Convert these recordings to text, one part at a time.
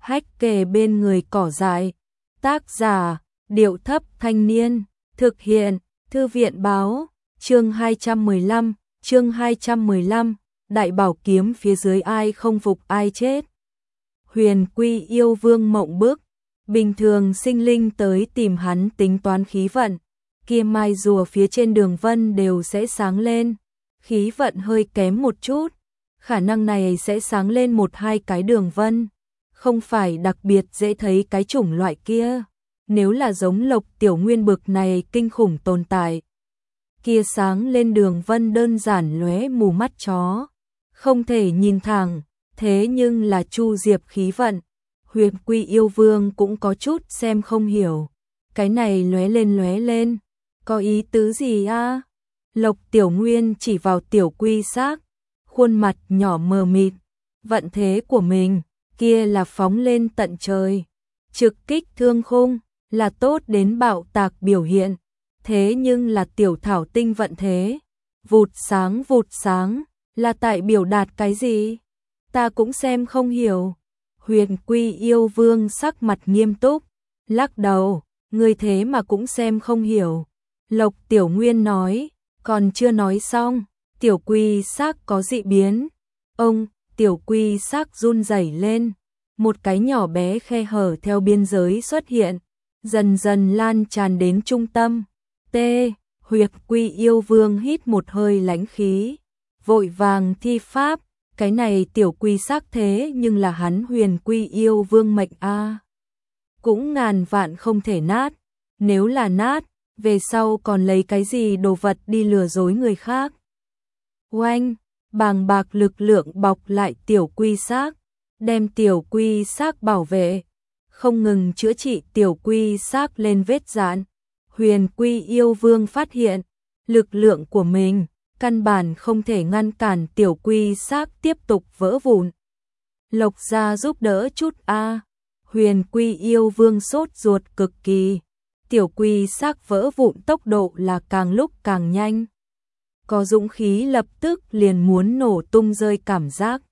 hách kề bên người cỏ dại. Tác giả, Điệu Thấp Thanh Niên. Thực hiện, Thư viện Báo. Chương 215, Đại Bảo Kiếm phía dưới ai không phục ai chết. Huyền Quy yêu vương mộng bức. Bình thường sinh linh tới tìm hắn tính toán khí vận, kia mai rùa phía trên đường vân đều sẽ sáng lên. Khí vận hơi kém một chút, khả năng này sẽ sáng lên 1-2 cái đường vân, không phải đặc biệt dễ thấy cái chủng loại kia. Nếu là giống Lộc Tiểu Nguyên bực này kinh khủng tồn tại, kia sáng lên đường vân đơn giản lóe mù mắt chó, không thể nhìn thẳng. Thế nhưng là Chu Diệp khí vận, Huyền Quy yêu vương cũng có chút xem không hiểu. Cái này lóe lên, có ý tứ gì a? Lộc Tiểu Nguyên chỉ vào Tiểu Quy xác, khuôn mặt nhỏ mờ mịt. Vận thế của mình, kia là phóng lên tận trời, trực kích thương khung, là tốt đến bạo tạc biểu hiện. Thế nhưng là Tiểu Thảo Tinh vận thế, vụt sáng, là tại biểu đạt cái gì? Ta cũng xem không hiểu. Huyền Quy yêu vương sắc mặt nghiêm túc, lắc đầu, ngươi thế mà cũng xem không hiểu. Lộc Tiểu Nguyên nói, còn chưa nói xong, Tiểu Quy xác có dị biến. Ông, Tiểu Quy xác run rẩy lên, một cái nhỏ bé khe hở theo biên giới xuất hiện, dần dần lan tràn đến trung tâm. T. Huyền Quy yêu vương hít một hơi lãnh khí, vội vàng thi pháp. Cái này Tiểu Quy xác thế nhưng là hắn Huyền Quy yêu vương mệnh a, cũng ngàn vạn không thể nát. Nếu là nát, về sau còn lấy cái gì đồ vật đi lừa dối người khác. Oanh, bàng bạc lực lượng bọc lại Tiểu Quy xác, đem Tiểu Quy xác bảo vệ, không ngừng chữa trị Tiểu Quy xác lên vết rạn. Huyền Quy yêu vương phát hiện, lực lượng của mình căn bản không thể ngăn cản Tiểu Quy xác tiếp tục vỡ vụn. Lộc gia giúp đỡ chút a. Huyền Quy yêu vương sốt ruột cực kỳ. Tiểu Quy xác vỡ vụn tốc độ là càng lúc càng nhanh, có dũng khí lập tức liền muốn nổ tung rơi cảm giác.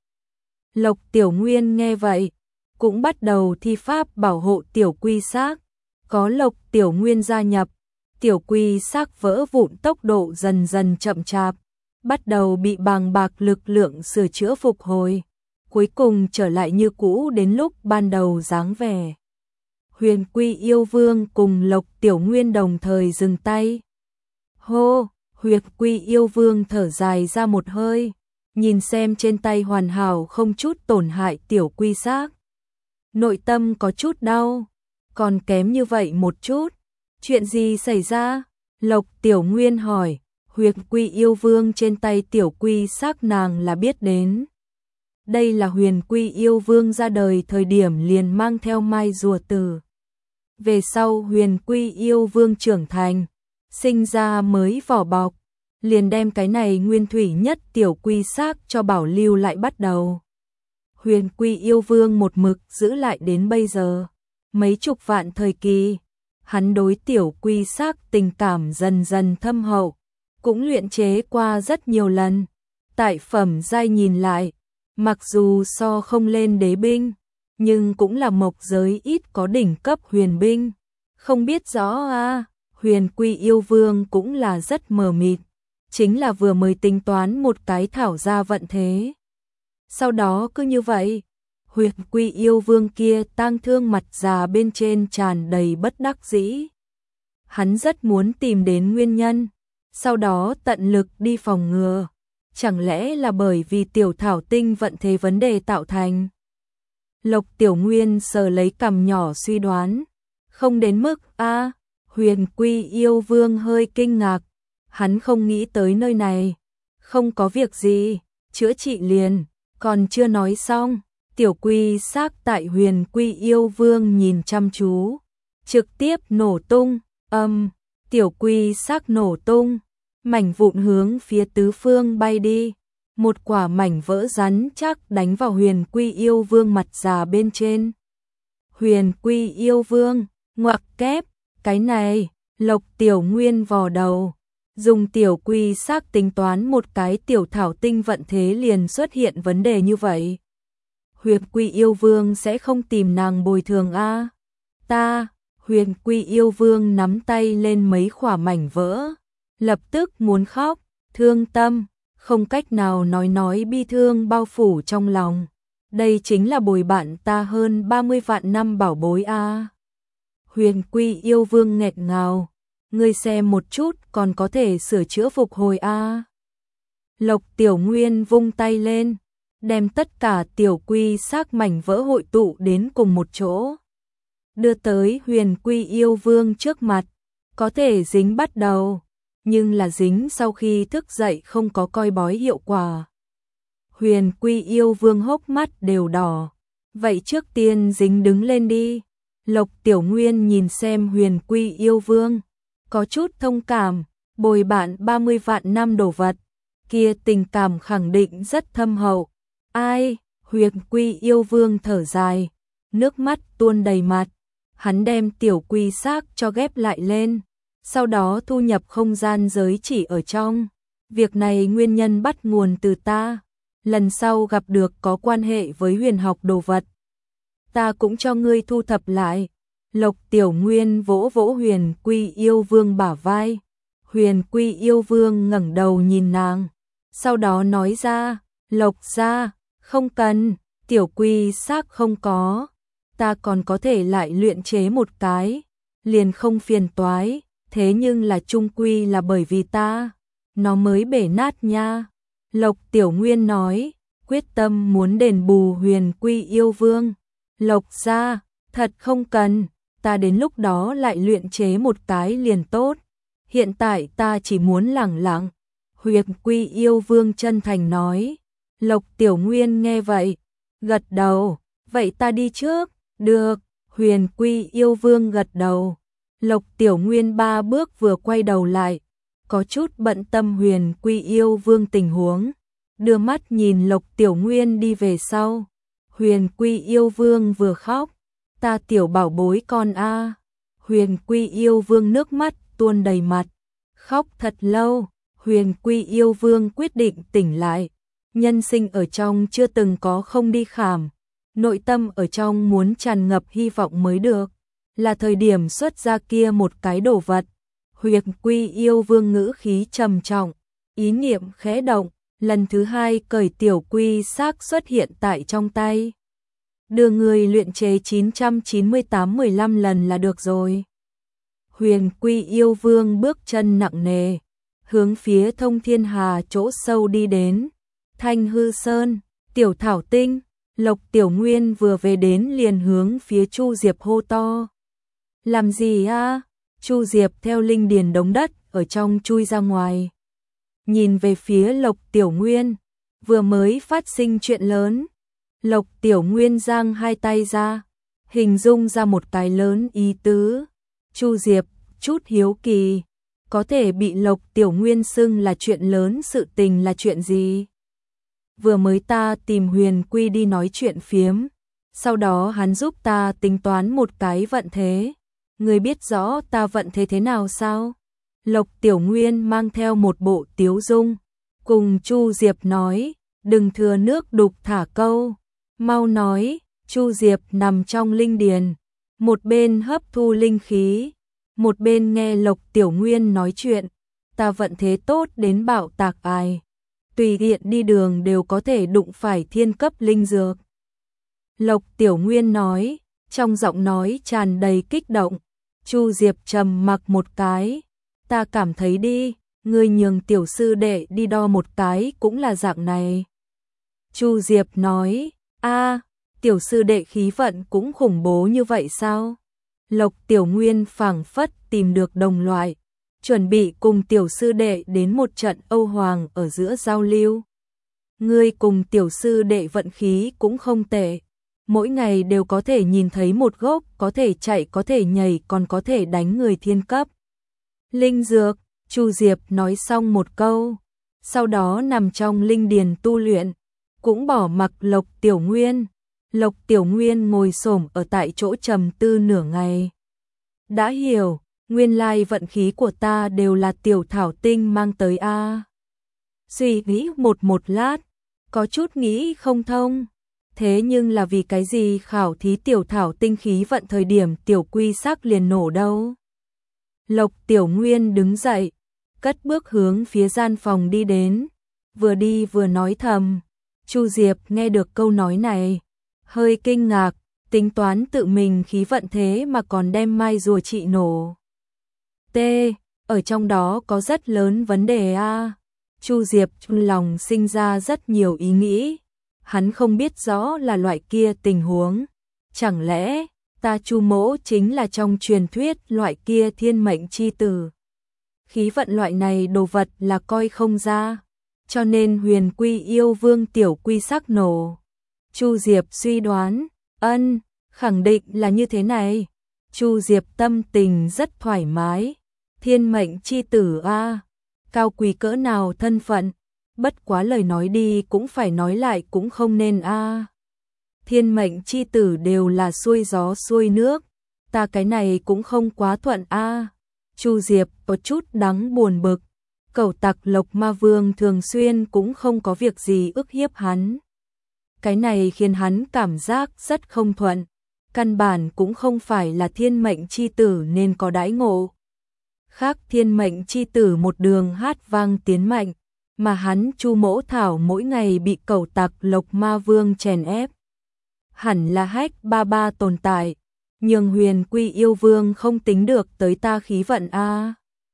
Lộc Tiểu Nguyên nghe vậy, cũng bắt đầu thi pháp bảo hộ Tiểu Quy xác. Có Lộc Tiểu Nguyên gia nhập, Tiểu Quy xác vỡ vụn tốc độ dần dần chậm chạp, bắt đầu bị bàng bạc lực lượng sửa chữa phục hồi, cuối cùng trở lại như cũ đến lúc ban đầu dáng vẻ. Huyền Quy yêu vương cùng Lộc Tiểu Nguyên đồng thời dừng tay. Hô, Huyền Quy yêu vương thở dài ra một hơi, nhìn xem trên tay hoàn hảo không chút tổn hại Tiểu Quy xác, nội tâm có chút đau, còn kém như vậy một chút. Chuyện gì xảy ra? Lộc Tiểu Nguyên hỏi. Huyền Quy yêu vương trên tay Tiểu Quy xác nàng là biết đến. Đây là Huyền Quy yêu vương ra đời thời điểm liền mang theo mai rùa tử. Về sau Huyền Quy yêu vương trưởng thành, sinh ra mới vỏ bọc, liền đem cái này nguyên thủy nhất Tiểu Quy xác cho bảo lưu lại bắt đầu. Huyền Quy yêu vương một mực giữ lại đến bây giờ, mấy chục vạn thời kỳ, hắn đối Tiểu Quy xác tình cảm dần dần thâm hậu, cũng luyện chế qua rất nhiều lần. Tại phẩm giai nhìn lại, mặc dù so không lên đế binh, nhưng cũng là mộc giới ít có đỉnh cấp huyền binh. Không biết rõ a. Huyền Quy yêu vương cũng là rất mờ mịt, chính là vừa mới tính toán một cái thảo ra vận thế. Sau đó cứ như vậy, Huyền Quy yêu vương kia tang thương mặt già bên trên tràn đầy bất đắc dĩ. Hắn rất muốn tìm đến nguyên nhân, sau đó tận lực đi phòng ngừa. Chẳng lẽ là bởi vì Tiểu Thảo Tinh vận thế vấn đề tạo thành? Lộc Tiểu Nguyên sờ lấy cằm nhỏ suy đoán. Không đến mức a. Huyền Quy yêu vương hơi kinh ngạc, hắn không nghĩ tới nơi này. Không có việc gì, chữa trị liền. Còn chưa nói xong, Tiểu Quy xác tại Huyền Quy yêu vương nhìn chăm chú, trực tiếp nổ tung. Tiểu Quy xác nổ tung, mảnh vụn hướng phía tứ phương bay đi. Một quả mảnh vỡ rắn chắc đánh vào Huyền Quy yêu vương mặt già bên trên. Huyền Quy yêu vương, ngoặc kép, cái này. Lộc Tiểu Nguyên vò đầu, dùng Tiểu Quy xác tính toán một cái Tiểu Thảo Tinh vận thế liền xuất hiện vấn đề như vậy. Huyền Quy yêu vương sẽ không tìm nàng bồi thường a? Ta, Huyền Quy yêu vương nắm tay lên mấy khỏa mảnh vỡ, lập tức muốn khóc, thương tâm, không cách nào nói bi thương bao phủ trong lòng. Đây chính là bồi bạn ta hơn 30 vạn năm bảo bối a. Huyền Quy yêu vương nghẹn ngào, ngươi xem một chút còn có thể sửa chữa phục hồi a. Lộc Tiểu Nguyên vung tay lên, đem tất cả tiểu quy xác mảnh vỡ hội tụ đến cùng một chỗ, đưa tới Huyền Quy yêu vương trước mặt. Có thể dính bắt đầu, nhưng là dính sau khi thức dậy không có coi bói hiệu quả. Huyền Quy yêu vương hốc mắt đều đỏ. Vậy trước tiên dính đứng lên đi. Lộc Tiểu Nguyên nhìn xem Huyền Quy yêu vương, có chút thông cảm, bồi bạn 30 vạn năm đồ vật, kia tình cảm khẳng định rất thâm hậu. Ai? Huyền Quy yêu vương thở dài, nước mắt tuôn đầy mặt. Hắn đem tiểu quy xác cho ghép lại lên, sau đó thu nhập không gian giới chỉ ở trong. Việc này nguyên nhân bắt nguồn từ ta, lần sau gặp được có quan hệ với huyền học đồ vật, ta cũng cho ngươi thu thập lại. Lộc Tiểu Nguyên vỗ vỗ Huyền Quy yêu vương bả vai. Huyền Quy yêu vương ngẩng đầu nhìn nàng, sau đó nói ra, Lộc gia, không cần, tiểu quy xác không có, ta còn có thể lại luyện chế một cái, liền không phiền toái, thế nhưng là chung quy là bởi vì ta, nó mới bể nát nha. Lộc Tiểu Nguyên nói, quyết tâm muốn đền bù Huyền Quy yêu vương. Lộc gia, thật không cần, ta đến lúc đó lại luyện chế một cái liền tốt, hiện tại ta chỉ muốn lẳng lặng. Huyền Quy yêu vương chân thành nói. Lộc Tiểu Nguyên nghe vậy, gật đầu, vậy ta đi trước. Được, Huyền Quy yêu vương gật đầu. Lộc Tiểu Nguyên 3 bước vừa quay đầu lại, có chút bận tâm Huyền Quy yêu vương tình huống, đưa mắt nhìn Lộc Tiểu Nguyên đi về sau. Huyền Quy yêu vương vừa khóc, ta tiểu bảo bối con a. Huyền Quy yêu vương nước mắt tuôn đầy mặt, khóc thật lâu. Huyền Quy yêu vương quyết định tỉnh lại, nhân sinh ở trong chưa từng có không đi khảm, nội tâm ở trong muốn tràn ngập hy vọng mới được, là thời điểm xuất ra kia một cái đồ vật. Huyền Quy yêu vương ngữ khí trầm trọng, ý niệm khẽ động, lần thứ hai cởi tiểu quy xác xuất hiện tại trong tay. Đưa người luyện chế 998 15 lần là được rồi. Huyền Quy yêu vương bước chân nặng nề, hướng phía Thông Thiên Hà chỗ sâu đi đến. Thanh Hư Sơn, Tiểu Thảo Tinh, Lộc Tiểu Nguyên vừa về đến liền hướng phía Chu Diệp hô to. Làm gì a? Chu Diệp theo linh điền đống đất ở trong chui ra ngoài, nhìn về phía Lộc Tiểu Nguyên, vừa mới phát sinh chuyện lớn. Lộc Tiểu Nguyên giang hai tay ra, hình dung ra một cái lớn ý tứ. Chu Diệp chút hiếu kỳ, có thể bị Lộc Tiểu Nguyên xưng là chuyện lớn sự tình là chuyện gì? Vừa mới ta tìm Huyền Quy đi nói chuyện phiếm, sau đó hắn giúp ta tính toán một cái vận thế. Người biết rõ ta vận thế thế nào sao? Lộc Tiểu Nguyên mang theo một bộ tiếu dung, cùng Chu Diệp nói, đừng thừa nước đục thả câu, mau nói. Chu Diệp nằm trong linh điền, một bên hấp thu linh khí, một bên nghe Lộc Tiểu Nguyên nói chuyện. Ta vận thế tốt đến bạo tạc ai, tùy tiện đi đường đều có thể đụng phải thiên cấp linh dược. Lộc Tiểu Nguyên nói, trong giọng nói tràn đầy kích động. Chu Diệp trầm mặc một cái, ta cảm thấy đi, ngươi nhường tiểu sư đệ đi đo một cái cũng là dạng này. Chu Diệp nói, a, tiểu sư đệ khí vận cũng khủng bố như vậy sao? Lộc Tiểu Nguyên phảng phất tìm được đồng loại, chuẩn bị cùng tiểu sư đệ đến một trận Âu Hoàng ở giữa giao lưu. Ngươi cùng tiểu sư đệ vận khí cũng không tệ, mỗi ngày đều có thể nhìn thấy một gốc, có thể chạy, có thể nhảy, còn có thể đánh người thiên cấp. Linh dược, Chu Diệp nói xong một câu, sau đó nằm trong linh điền tu luyện, cũng bỏ mặc Lộc Tiểu Nguyên. Lộc Tiểu Nguyên ngồi xổm ở tại chỗ trầm tư nửa ngày. Đã hiểu, nguyên lai vận khí của ta đều là Tiểu Thảo Tinh mang tới a. Suy nghĩ một lát, có chút nghĩ không thông. Thế nhưng là vì cái gì khảo thí tiểu thảo tinh khí vận thời điểm tiểu quy sắc liền nổ đâu? Lộc Tiểu Nguyên đứng dậy, cất bước hướng phía gian phòng đi đến, vừa đi vừa nói thầm. Chu Diệp nghe được câu nói này, hơi kinh ngạc, tính toán tự mình khí vận thế mà còn đem mai rùa trị nổ. T, ở trong đó có rất lớn vấn đề a. Chu Diệp trong lòng sinh ra rất nhiều ý nghĩ, hắn không biết rõ là loại kia tình huống, chẳng lẽ ta Chu mỗ chính là trong truyền thuyết loại kia thiên mệnh chi tử. Khí vận loại này đồ vật là coi không ra, cho nên Huyền Quy yêu vương tiểu quy sắc nổ. Chu Diệp suy đoán, khẳng định là như thế này. Chu Diệp tâm tình rất thoải mái, thiên mệnh chi tử a, cao quý cỡ nào thân phận, bất quá lời nói đi cũng phải nói lại cũng không nên a. Thiên mệnh chi tử đều là xuôi gió xuôi nước, ta cái này cũng không quá thuận a. Chu Diệp có chút đắng buồn bực, cẩu tặc Lộc Ma Vương thường xuyên cũng không có việc gì ức hiếp hắn. Cái này khiến hắn cảm giác rất không thuận, căn bản cũng không phải là thiên mệnh chi tử nên có đãi ngộ. Khác thiên mệnh chi tử một đường hát vang tiến mạnh, mà hắn Chu mỗ thảo mỗi ngày bị cẩu tặc Lộc Ma Vương chèn ép. Hẳn là hách ba ba tồn tại, nhưng Huyền Quy yêu vương không tính được tới ta khí vận a.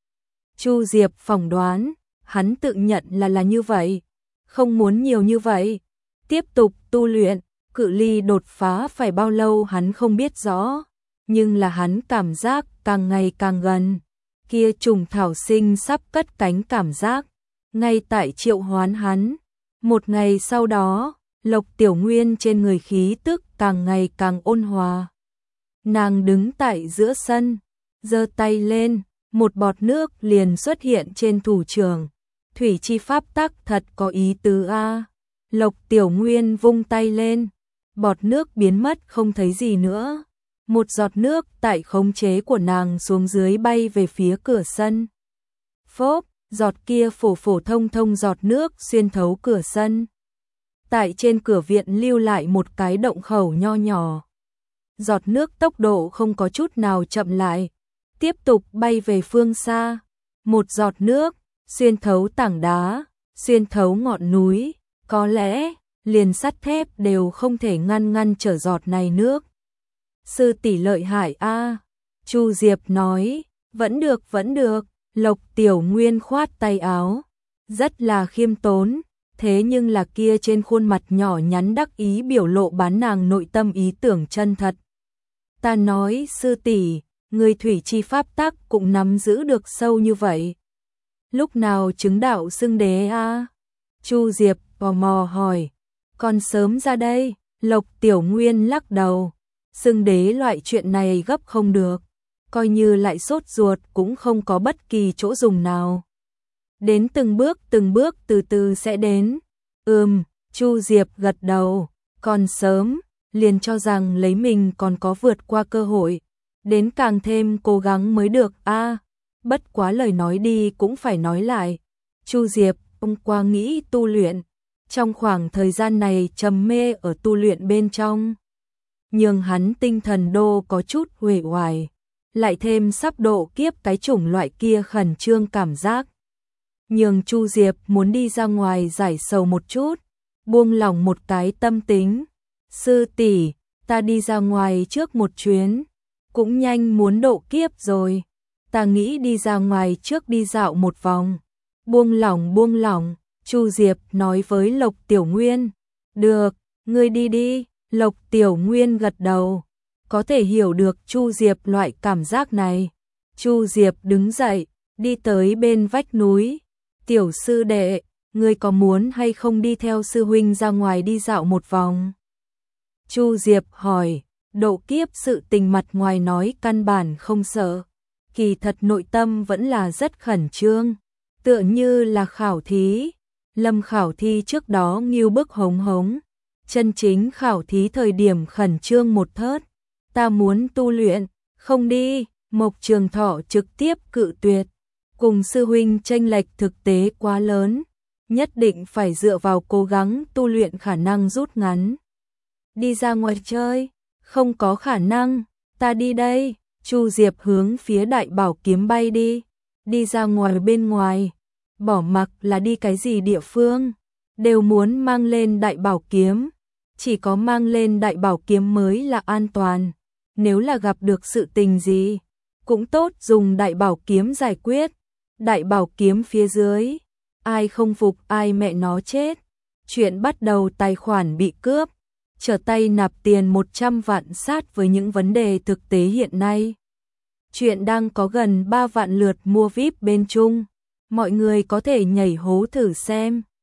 Chu Diệp phỏng đoán, hắn tự nhận là như vậy, không muốn nhiều như vậy, tiếp tục tu luyện, cự ly đột phá phải bao lâu hắn không biết rõ, nhưng là hắn cảm giác càng ngày càng gần, kia trùng thảo sinh sắp cất cánh cảm giác, ngay tại triệu hoán hắn. Một ngày sau đó, Lộc Tiểu Nguyên trên người khí tức càng ngày càng ôn hòa. Nàng đứng tại giữa sân, giơ tay lên, một bọt nước liền xuất hiện trên thủ trưởng. Thủy chi pháp tắc thật có ý tứ a. Lộc Tiểu Nguyên vung tay lên, bọt nước biến mất không thấy gì nữa. Một giọt nước tại khống chế của nàng xuống dưới bay về phía cửa sân. Phốp, giọt kia phổ phổ thông thông giọt nước xuyên thấu cửa sân. Tại trên cửa viện lưu lại một cái động khẩu nho nhỏ. Giọt nước tốc độ không có chút nào chậm lại, tiếp tục bay về phương xa. Một giọt nước, xuyên thấu tảng đá, xuyên thấu ngọn núi, có lẽ liền sắt thép đều không thể ngăn trở giọt này nước. Sư tỷ lợi hại a. Chu Diệp nói, vẫn được, Lộc Tiểu Nguyên khoát tay áo, rất là khiêm tốn, thế nhưng là kia trên khuôn mặt nhỏ nhắn đắc ý biểu lộ bán nàng nội tâm ý tưởng chân thật. Ta nói sư tỷ, người thủy chi pháp tắc cũng nắm giữ được sâu như vậy. Lúc nào chứng đạo xưng đế a? Chu Diệp tò mò hỏi, còn sớm ra đây. Lộc Tiểu Nguyên lắc đầu, xưng đế loại chuyện này gấp không được, coi như lại sốt ruột cũng không có bất kỳ chỗ dùng nào. Đến từng bước từ từ sẽ đến. Chu Diệp gật đầu, còn sớm, liền cho rằng lấy mình còn có vượt qua cơ hội, đến càng thêm cố gắng mới được a. Bất quá lời nói đi cũng phải nói lại. Chu Diệp hôm qua nghĩ tu luyện, trong khoảng thời gian này trầm mê ở tu luyện bên trong, nhưng hắn tinh thần đô có chút uể oải, lại thêm sắp độ kiếp cái chủng loại kia khẩn trương cảm giác. Nhưng Chu Diệp muốn đi ra ngoài giải sầu một chút, buông lỏng một cái tâm tính. Sư tỷ, ta đi ra ngoài trước một chuyến, cũng nhanh muốn độ kiếp rồi. Ta nghĩ đi ra ngoài trước đi dạo một vòng. Buông lỏng, Chu Diệp nói với Lộc Tiểu Nguyên. Được, ngươi đi đi. Lộc Tiểu Nguyên gật đầu, có thể hiểu được Chu Diệp loại cảm giác này. Chu Diệp đứng dậy, đi tới bên vách núi. Tiểu sư đệ, ngươi có muốn hay không đi theo sư huynh ra ngoài đi dạo một vòng? Chu Diệp hỏi, độ kiếp sự tình mặt ngoài nói căn bản không sợ, kỳ thật nội tâm vẫn là rất khẩn trương, tựa như là khảo thí. Lâm khảo thí trước đó nghiêu bức hống hống, chân chính khảo thí thời điểm khẩn trương một thớt. Ta muốn tu luyện, không đi. Mộc Trường Thọ trực tiếp cự tuyệt, cùng sư huynh chênh lệch thực tế quá lớn, nhất định phải dựa vào cố gắng tu luyện khả năng rút ngắn. Đi ra ngoài chơi, không có khả năng, ta đi đây. Chu Diệp hướng phía Đại Bảo Kiếm bay đi. Đi ra ngoài bên ngoài, bỏ mặc là đi cái gì địa phương, đều muốn mang lên Đại Bảo Kiếm. Chỉ có mang lên Đại Bảo Kiếm mới là an toàn. Nếu là gặp được sự tình gì, cũng tốt dùng Đại Bảo Kiếm giải quyết. Đại Bảo Kiếm phía dưới, ai không phục ai mẹ nó chết. Chuyện bắt đầu tài khoản bị cướp, trở tay nạp tiền 100 vạn sát với những vấn đề thực tế hiện nay. Chuyện đang có gần 3 vạn lượt mua VIP bên Trung, mọi người có thể nhảy hố thử xem.